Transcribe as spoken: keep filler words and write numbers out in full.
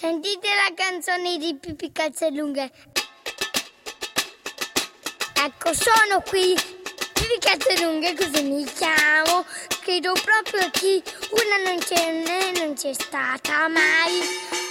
Sentite la canzone di Pippi Calzelunghe. Ecco, sono qui, Pippi Calzelunghe, così mi chiamo. Credo proprio che una non c'è, non c'è stata mai.